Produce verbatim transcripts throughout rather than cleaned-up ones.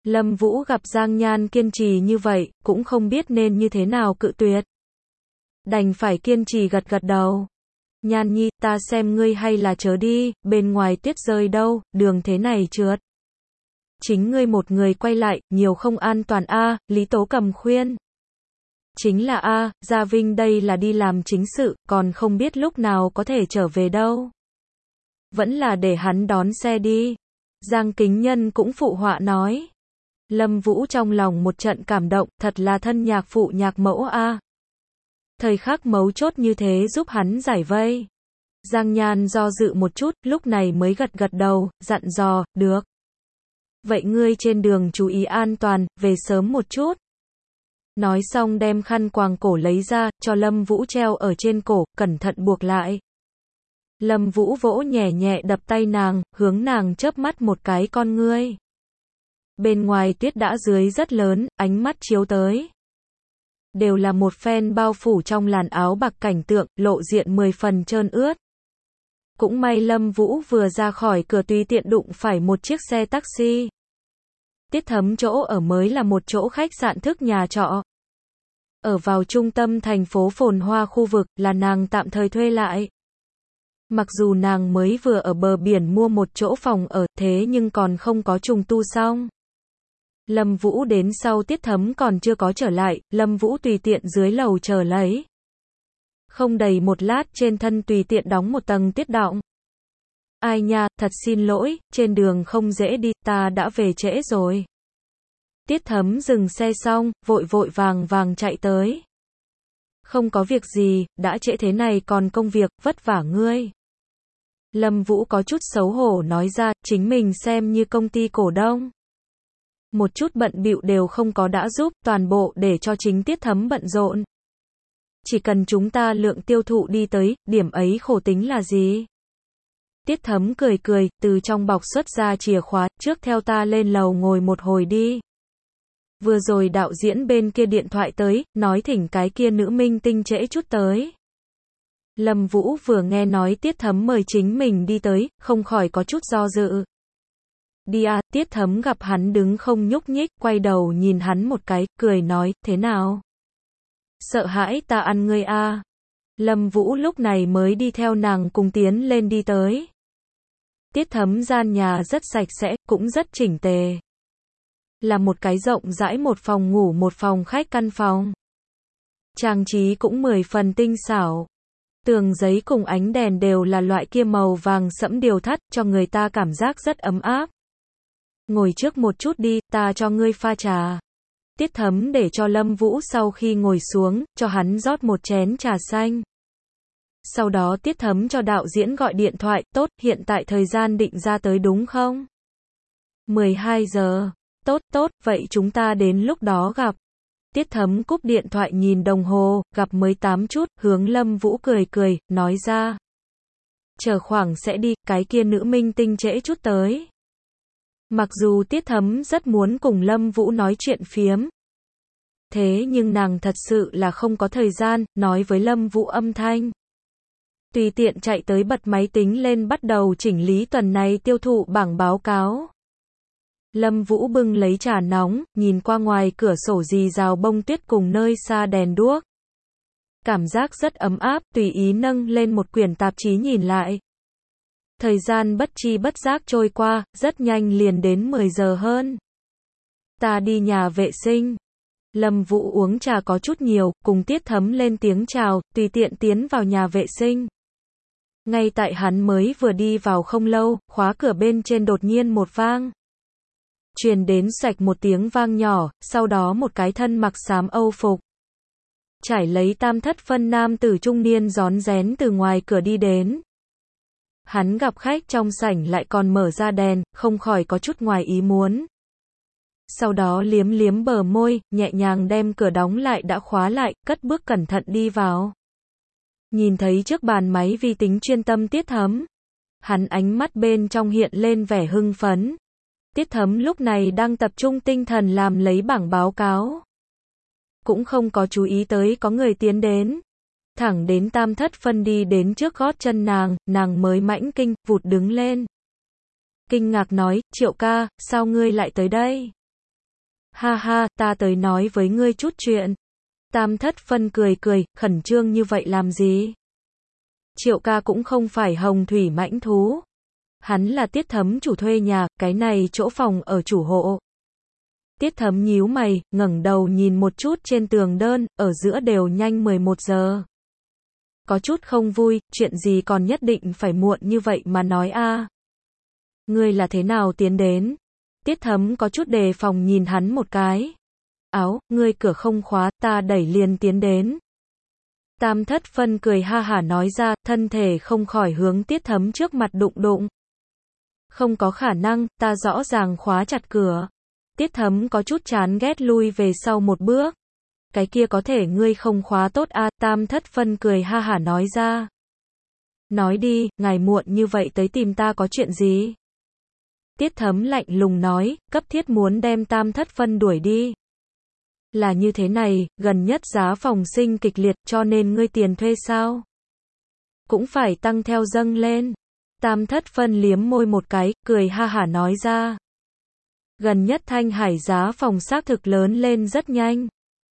Lâm Vũ gặp Giang Nhan kiên trì như vậy, cũng không biết nên như thế nào cự tuyệt. Đành phải kiên trì gật gật đầu. Nhan nhi, ta xem ngươi hay là chớ đi, bên ngoài tuyết rơi đâu, đường thế này trượt. Chính ngươi một người quay lại, nhiều không an toàn a, Lý Tố Cầm khuyên. Chính là a, Gia Vinh đây là đi làm chính sự, còn không biết lúc nào có thể trở về đâu. Vẫn là để hắn đón xe đi. Giang Kính Nhân cũng phụ họa nói. Lâm Vũ trong lòng một trận cảm động, thật là thân nhạc phụ nhạc mẫu a. Thời khắc mấu chốt như thế giúp hắn giải vây. Giang Nhan do dự một chút, lúc này mới gật gật đầu, dặn dò, được. Vậy ngươi trên đường chú ý an toàn, về sớm một chút. Nói xong đem khăn quàng cổ lấy ra, cho Lâm Vũ treo ở trên cổ, cẩn thận buộc lại. Lâm Vũ vỗ nhẹ nhẹ đập tay nàng, hướng nàng chớp mắt một cái con ngươi. Bên ngoài tuyết đã dưới rất lớn, ánh mắt chiếu tới. Đều là một phen bao phủ trong làn áo bạc cảnh tượng, lộ diện mười phần trơn ướt. Cũng may Lâm Vũ vừa ra khỏi cửa tùy tiện đụng phải một chiếc xe taxi. Tiết Thấm chỗ ở mới là một chỗ khách sạn thức nhà trọ. Ở vào trung tâm thành phố phồn hoa khu vực, là nàng tạm thời thuê lại. Mặc dù nàng mới vừa ở bờ biển mua một chỗ phòng ở, thế nhưng còn không có trùng tu xong. Lâm Vũ đến sau Tiết Thấm còn chưa có trở lại, Lâm Vũ tùy tiện dưới lầu chờ lấy. Không đầy một lát trên thân tùy tiện đóng một tầng tuyết đọng. Ai nha, thật xin lỗi, trên đường không dễ đi, ta đã về trễ rồi. Tiết Thấm dừng xe xong, vội vội vàng vàng chạy tới. Không có việc gì, đã trễ thế này còn công việc, vất vả ngươi. Lâm Vũ có chút xấu hổ nói ra, chính mình xem như công ty cổ đông. Một chút bận bịu đều không có đã giúp, toàn bộ để cho chính Tiết Thấm bận rộn. Chỉ cần chúng ta lượng tiêu thụ đi tới, điểm ấy khổ tính là gì? Tiết Thấm cười cười, từ trong bọc xuất ra chìa khóa, trước theo ta lên lầu ngồi một hồi đi. Vừa rồi đạo diễn bên kia điện thoại tới, nói thỉnh cái kia nữ minh tinh trễ chút tới. Lâm Vũ vừa nghe nói Tiết Thấm mời chính mình đi tới, không khỏi có chút do dự. Đi à, Tiết Thấm gặp hắn đứng không nhúc nhích, quay đầu nhìn hắn một cái, cười nói, thế nào? Sợ hãi ta ăn ngươi à? Lâm Vũ lúc này mới đi theo nàng cùng tiến lên đi tới. Tiết Thấm gian nhà rất sạch sẽ, cũng rất chỉnh tề. Là một cái rộng rãi một phòng ngủ một phòng khách căn phòng. Trang trí cũng mười phần tinh xảo. Tường giấy cùng ánh đèn đều là loại kia màu vàng sẫm điều thắt, cho người ta cảm giác rất ấm áp. Ngồi trước một chút đi, ta cho ngươi pha trà. Tiết Thấm để cho Lâm Vũ sau khi ngồi xuống, cho hắn rót một chén trà xanh. Sau đó Tiết Thấm cho đạo diễn gọi điện thoại, tốt, hiện tại thời gian định ra tới đúng không? mười hai giờ. Tốt, tốt, vậy chúng ta đến lúc đó gặp. Tiết Thấm cúp điện thoại nhìn đồng hồ, gặp mới tám chút, hướng Lâm Vũ cười cười, nói ra. Chờ khoảng sẽ đi, cái kia nữ minh tinh trễ chút tới. Mặc dù Tiết Thấm rất muốn cùng Lâm Vũ nói chuyện phiếm. Thế nhưng nàng thật sự là không có thời gian, nói với Lâm Vũ âm thanh. Tùy tiện chạy tới bật máy tính lên bắt đầu chỉnh lý tuần này tiêu thụ bảng báo cáo. Lâm Vũ bưng lấy trà nóng, nhìn qua ngoài cửa sổ rì rào bông tuyết cùng nơi xa đèn đuốc. Cảm giác rất ấm áp, tùy ý nâng lên một quyển tạp chí nhìn lại. Thời gian bất chi bất giác trôi qua, rất nhanh liền đến mười giờ hơn. Ta đi nhà vệ sinh. Lâm Vũ uống trà có chút nhiều, cùng Tiết Thấm lên tiếng chào, tùy tiện tiến vào nhà vệ sinh. Ngay tại hắn mới vừa đi vào không lâu, khóa cửa bên trên đột nhiên một vang. Truyền đến sạch một tiếng vang nhỏ, sau đó một cái thân mặc xám Âu phục. Trải lấy tam thất phân nam tử trung niên rón rén từ ngoài cửa đi đến. Hắn gặp khách trong sảnh lại còn mở ra đèn, không khỏi có chút ngoài ý muốn. Sau đó liếm liếm bờ môi, nhẹ nhàng đem cửa đóng lại đã khóa lại, cất bước cẩn thận đi vào. Nhìn thấy trước bàn máy vi tính chuyên tâm Tiết Thấm. Hắn ánh mắt bên trong hiện lên vẻ hưng phấn. Tiết Thấm lúc này đang tập trung tinh thần làm lấy bảng báo cáo. Cũng không có chú ý tới có người tiến đến. Thẳng đến tam thất phân đi đến trước gót chân nàng, nàng mới mãnh kinh, vụt đứng lên. Kinh ngạc nói, Triệu ca, sao ngươi lại tới đây? Ha ha, ta tới nói với ngươi chút chuyện. Tam Thất Phân cười cười, khẩn trương như vậy làm gì? Triệu ca cũng không phải hồng thủy mãnh thú. Hắn là Tiết Thấm chủ thuê nhà, cái này chỗ phòng ở chủ hộ. Tiết Thấm nhíu mày, ngẩng đầu nhìn một chút trên tường đơn, ở giữa đều nhanh mười một giờ. Có chút không vui, chuyện gì còn nhất định phải muộn như vậy mà nói a? Ngươi là thế nào tiến đến? Tiết Thấm có chút đề phòng nhìn hắn một cái. Áo, ngươi cửa không khóa, ta đẩy liền tiến đến. Tam Thất Phân cười ha hả nói ra, thân thể không khỏi hướng Tiết Thấm trước mặt đụng đụng. Không có khả năng, ta rõ ràng khóa chặt cửa. Tiết Thấm có chút chán ghét lui về sau một bước. Cái kia có thể ngươi không khóa tốt a? Tam Thất Phân cười ha hả nói ra. Nói đi, ngài muộn như vậy tới tìm ta có chuyện gì? Tiết Thấm lạnh lùng nói, cấp thiết muốn đem Tam Thất Phân đuổi đi. Là như thế này, gần nhất giá phòng sinh kịch liệt cho nên ngươi tiền thuê sao? Cũng phải tăng theo dâng lên. Tam Thất Phân liếm môi một cái, cười ha hả nói ra. Gần nhất Thanh Hải giá phòng xác thực lớn lên rất nhanh.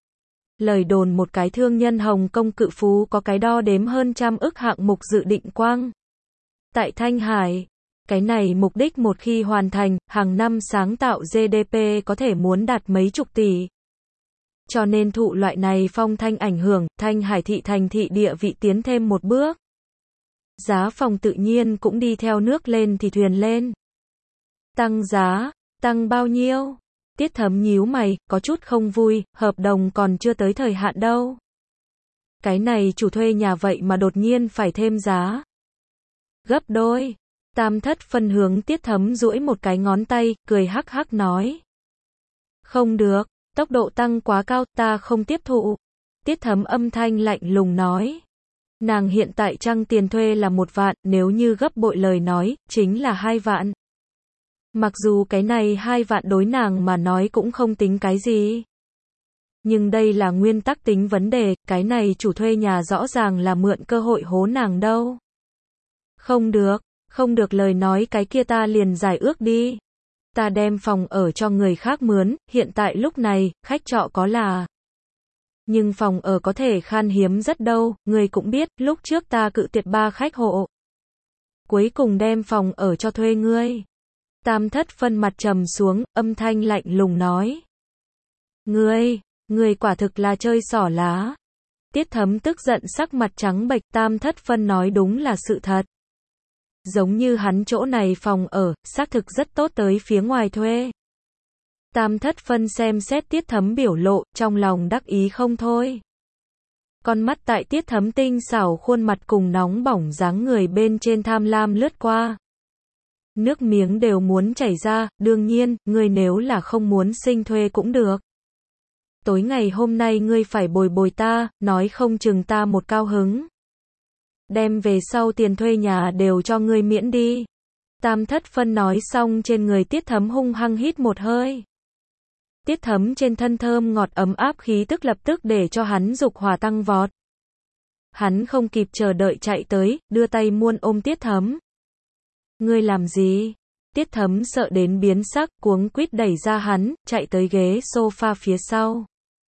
Lời đồn một cái thương nhân Hồng Kông cự phú có cái đo đếm hơn trăm ức hạng mục dự định quang. Tại Thanh Hải, cái này mục đích một khi hoàn thành, hàng năm sáng tạo giê đê pê có thể muốn đạt mấy chục tỷ. Cho nên thụ loại này phong thanh ảnh hưởng, Thanh Hải thị thành thị địa vị tiến thêm một bước. Giá phòng tự nhiên cũng đi theo nước lên thì thuyền lên. Tăng giá, tăng bao nhiêu? Tiết Thấm nhíu mày, có chút không vui, hợp đồng còn chưa tới thời hạn đâu. Cái này chủ thuê nhà vậy mà đột nhiên phải thêm giá. Gấp đôi. Tam Thất Phân hướng Tiết Thấm duỗi một cái ngón tay, cười hắc hắc nói. Không được, tốc độ tăng quá cao, ta không tiếp thụ. Tiết Thấm âm thanh lạnh lùng nói. Nàng hiện tại trăng tiền thuê là một vạn, nếu như gấp bội lời nói, chính là hai vạn. Mặc dù cái này hai vạn đối nàng mà nói cũng không tính cái gì. Nhưng đây là nguyên tắc tính vấn đề, cái này chủ thuê nhà rõ ràng là mượn cơ hội hố nàng đâu. Không được, không được lời nói cái kia ta liền giải ước đi. Ta đem phòng ở cho người khác mướn, hiện tại lúc này, khách trọ có là. Nhưng phòng ở có thể khan hiếm rất đâu, người cũng biết, lúc trước ta cự tuyệt ba khách hộ. Cuối cùng đem phòng ở cho thuê ngươi. Tam Thất Phân mặt trầm xuống, âm thanh lạnh lùng nói. Ngươi, ngươi quả thực là chơi xỏ lá. Tiết Thấm tức giận sắc mặt trắng bệch, Tam Thất Phân nói đúng là sự thật. Giống như hắn chỗ này phòng ở, xác thực rất tốt tới phía ngoài thuê. Tam Thất Phân xem xét Tiết Thấm biểu lộ, trong lòng đắc ý không thôi. Con mắt tại Tiết Thấm tinh xảo khuôn mặt cùng nóng bỏng dáng người bên trên tham lam lướt qua. Nước miếng đều muốn chảy ra, đương nhiên, ngươi nếu là không muốn sinh thuê cũng được. Tối ngày hôm nay ngươi phải bồi bồi ta, nói không chừng ta một cao hứng. Đem về sau tiền thuê nhà đều cho ngươi miễn đi. Tam Thất Phân nói xong trên người Tiết Thấm hung hăng hít một hơi. Tiết Thấm trên thân thơm ngọt ấm áp khí tức lập tức để cho hắn dục hỏa tăng vọt. Hắn không kịp chờ đợi chạy tới, đưa tay muôn ôm Tiết Thấm. Ngươi làm gì? Tiết Thấm sợ đến biến sắc, cuống quýt đẩy ra hắn, chạy tới ghế sofa phía sau.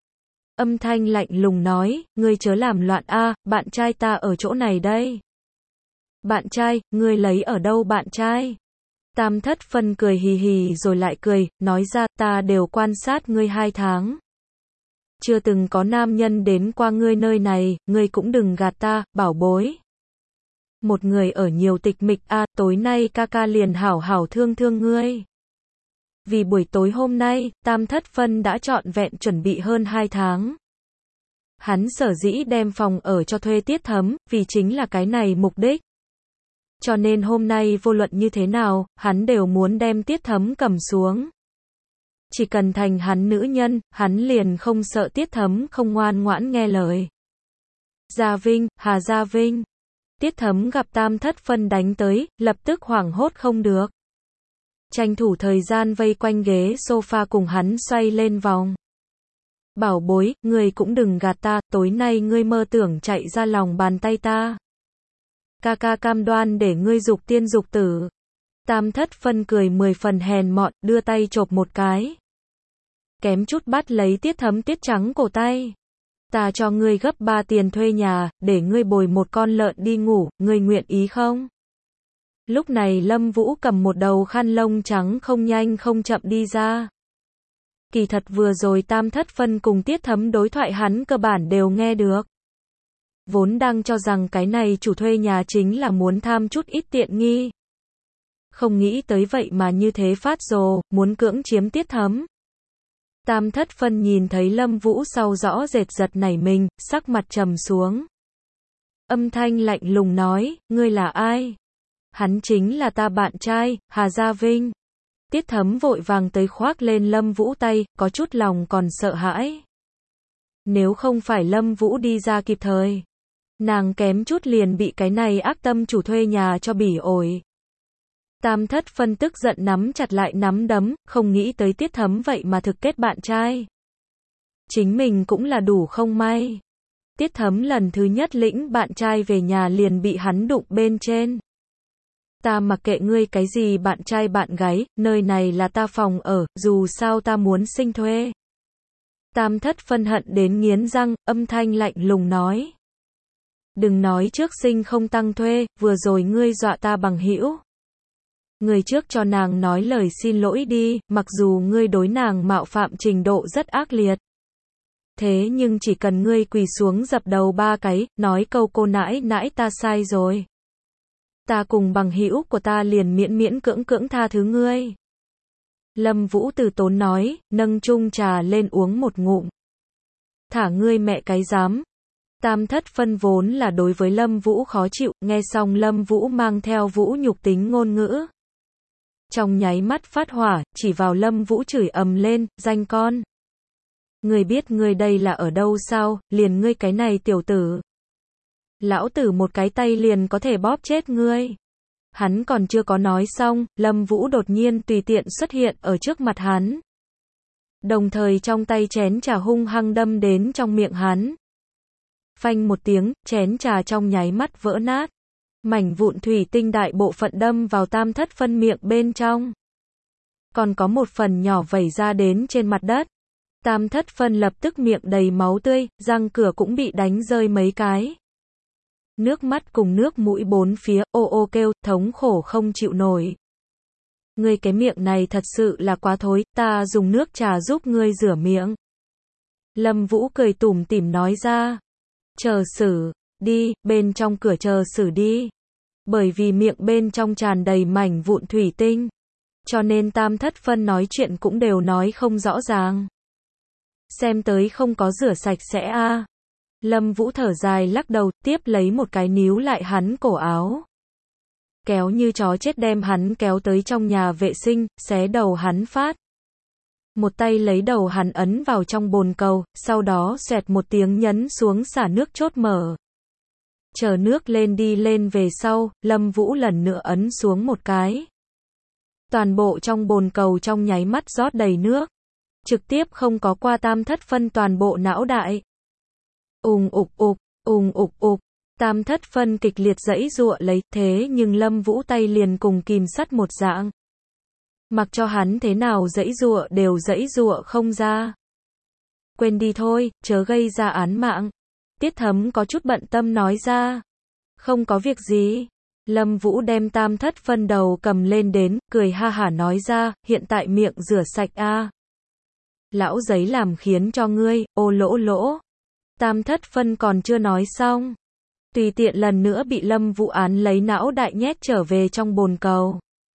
Âm thanh lạnh lùng nói, ngươi chớ làm loạn a, bạn trai ta ở chỗ này đây. Bạn trai, ngươi lấy ở đâu bạn trai? Tam Thất Phân cười hì hì rồi lại cười, nói ra, ta đều quan sát ngươi hai tháng. Chưa từng có nam nhân đến qua ngươi nơi này, ngươi cũng đừng gạt ta, bảo bối. Một người ở nhiều tịch mịch a, tối nay ca ca liền hảo hảo thương thương ngươi. Vì buổi tối hôm nay, Tam Thất Phân đã trọn vẹn chuẩn bị hơn hai tháng. Hắn sở dĩ đem phòng ở cho thuê Tiết Thấm, vì chính là cái này mục đích. Cho nên hôm nay vô luận như thế nào, hắn đều muốn đem Tiết Thấm cầm xuống. Chỉ cần thành hắn nữ nhân, hắn liền không sợ Tiết Thấm không ngoan ngoãn nghe lời. Gia Vinh, Hà Gia Vinh. Tiết Thấm gặp Tam Thất Phân đánh tới, lập tức hoảng hốt không được. Tranh thủ thời gian vây quanh ghế sofa cùng hắn xoay lên vòng. Bảo bối, ngươi cũng đừng gạt ta, tối nay ngươi mơ tưởng chạy ra lòng bàn tay ta. Ca ca cam đoan để ngươi dục tiên dục tử. Tam Thất Phân cười mười phần hèn mọn, đưa tay chộp một cái. kém chút bắt lấy Tiết Thấm tiết trắng cổ tay. Ta cho ngươi gấp ba tiền thuê nhà, để ngươi bồi một con lợn đi ngủ, ngươi nguyện ý không? Lúc này Lâm Vũ cầm một đầu khăn lông trắng không nhanh không chậm đi ra. Kỳ thật vừa rồi Tam Thất Phân cùng Tiết Thấm đối thoại hắn cơ bản đều nghe được. Vốn đang cho rằng cái này chủ thuê nhà chính là muốn tham chút ít tiện nghi. Không nghĩ tới vậy mà như thế phát rồ, muốn cưỡng chiếm Tiết Thấm. Tam Thất Phân nhìn thấy Lâm Vũ sau rõ rệt giật nảy mình, sắc mặt trầm xuống. Âm thanh lạnh lùng nói, ngươi là ai? Hắn chính là ta bạn trai, Hà Gia Vinh. Tiết Thấm vội vàng tới khoác lên Lâm Vũ tay, có chút lòng còn sợ hãi. Nếu không phải Lâm Vũ đi ra kịp thời, nàng kém chút liền bị cái này ác tâm chủ thuê nhà cho bỉ ổi. Tam Thất Phân tức giận nắm chặt lại nắm đấm, không nghĩ tới Tiết Thấm vậy mà thực kết bạn trai. Chính mình cũng là đủ không may. Tiết Thấm lần thứ nhất lĩnh bạn trai về nhà liền bị hắn đụng bên trên. Ta mặc kệ ngươi cái gì bạn trai bạn gái, nơi này là ta phòng ở, dù sao ta muốn sinh thuê. Tam Thất Phân hận đến nghiến răng, âm thanh lạnh lùng nói. Đừng nói trước sinh không tăng thuê, vừa rồi ngươi dọa ta bằng hữu. Người trước cho nàng nói lời xin lỗi đi, mặc dù ngươi đối nàng mạo phạm trình độ rất ác liệt. Thế nhưng chỉ cần ngươi quỳ xuống dập đầu ba cái, nói câu cô nãi nãi ta sai rồi. Ta cùng bằng hữu của ta liền miễn miễn cưỡng cưỡng tha thứ ngươi. Lâm Vũ từ tốn nói, nâng chung trà lên uống một ngụm. Thả ngươi mẹ cái dám. Tam Thất Phân vốn là đối với Lâm Vũ khó chịu, nghe xong Lâm Vũ mang theo vũ nhục tính ngôn ngữ. Trong nháy mắt phát hỏa, chỉ vào Lâm Vũ chửi ầm lên, danh con. Ngươi biết ngươi đây là ở đâu sao, liền ngươi cái này tiểu tử. Lão tử một cái tay liền có thể bóp chết ngươi. Hắn còn chưa có nói xong, Lâm Vũ đột nhiên tùy tiện xuất hiện ở trước mặt hắn. Đồng thời trong tay chén trà hung hăng đâm đến trong miệng hắn. Phanh một tiếng, chén trà trong nháy mắt vỡ nát. Mảnh vụn thủy tinh đại bộ phận đâm vào Tam Thất Phân miệng bên trong. Còn có một phần nhỏ vẩy ra đến trên mặt đất. Tam Thất Phân lập tức miệng đầy máu tươi, răng cửa cũng bị đánh rơi mấy cái. Nước mắt cùng nước mũi bốn phía, ô ô kêu, thống khổ không chịu nổi. Ngươi cái miệng này thật sự là quá thối, ta dùng nước trà giúp ngươi rửa miệng. Lâm Vũ cười tủm tỉm nói ra. Chờ xử, đi, bên trong cửa chờ xử đi. Bởi vì miệng bên trong tràn đầy mảnh vụn thủy tinh. Cho nên Tam Thất Phân nói chuyện cũng đều nói không rõ ràng. Xem tới không có rửa sạch sẽ a. À. Lâm Vũ thở dài lắc đầu, tiếp lấy một cái níu lại hắn cổ áo. Kéo như chó chết đem hắn kéo tới trong nhà vệ sinh, xé đầu hắn phát. Một tay lấy đầu hắn ấn vào trong bồn cầu, sau đó xoẹt một tiếng nhấn xuống xả nước chốt mở. Chờ nước lên đi lên về sau, Lâm Vũ lần nữa ấn xuống một cái. Toàn bộ trong bồn cầu trong nháy mắt rót đầy nước. Trực tiếp không có qua Tam Thất Phân toàn bộ não đại. Ùng ục ục, ùng ục ục, Tam Thất Phân kịch liệt giãy giụa lấy, thế nhưng Lâm Vũ tay liền cùng kìm sắt một dạng. Mặc cho hắn thế nào giãy giụa đều giãy giụa không ra. Quên đi thôi, chớ gây ra án mạng. Tiết Thấm có chút bận tâm nói ra. Không có việc gì. Lâm Vũ đem Tam Thất Phân đầu cầm lên đến, cười ha hả nói ra, hiện tại miệng rửa sạch a. À. Lão giấy làm khiến cho ngươi, ô lỗ lỗ. Tam Thất Phân còn chưa nói xong. Tùy tiện lần nữa bị Lâm Vũ án lấy não đại nhét trở về trong bồn cầu.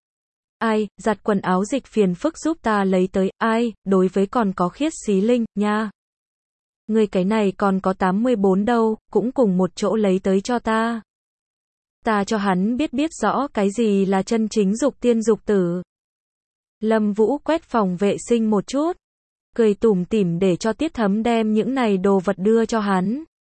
Ai, giặt quần áo dịch phiền phức giúp ta lấy tới, ai, đối với còn có Khiết Xí Linh, nha. Người cái này còn có tám mươi bốn đâu, cũng cùng một chỗ lấy tới cho ta. Ta cho hắn biết biết rõ cái gì là chân chính dục tiên dục tử. Lâm Vũ quét phòng vệ sinh một chút. Cười tủm tỉm để cho Tiết Thấm đem những này đồ vật đưa cho hắn.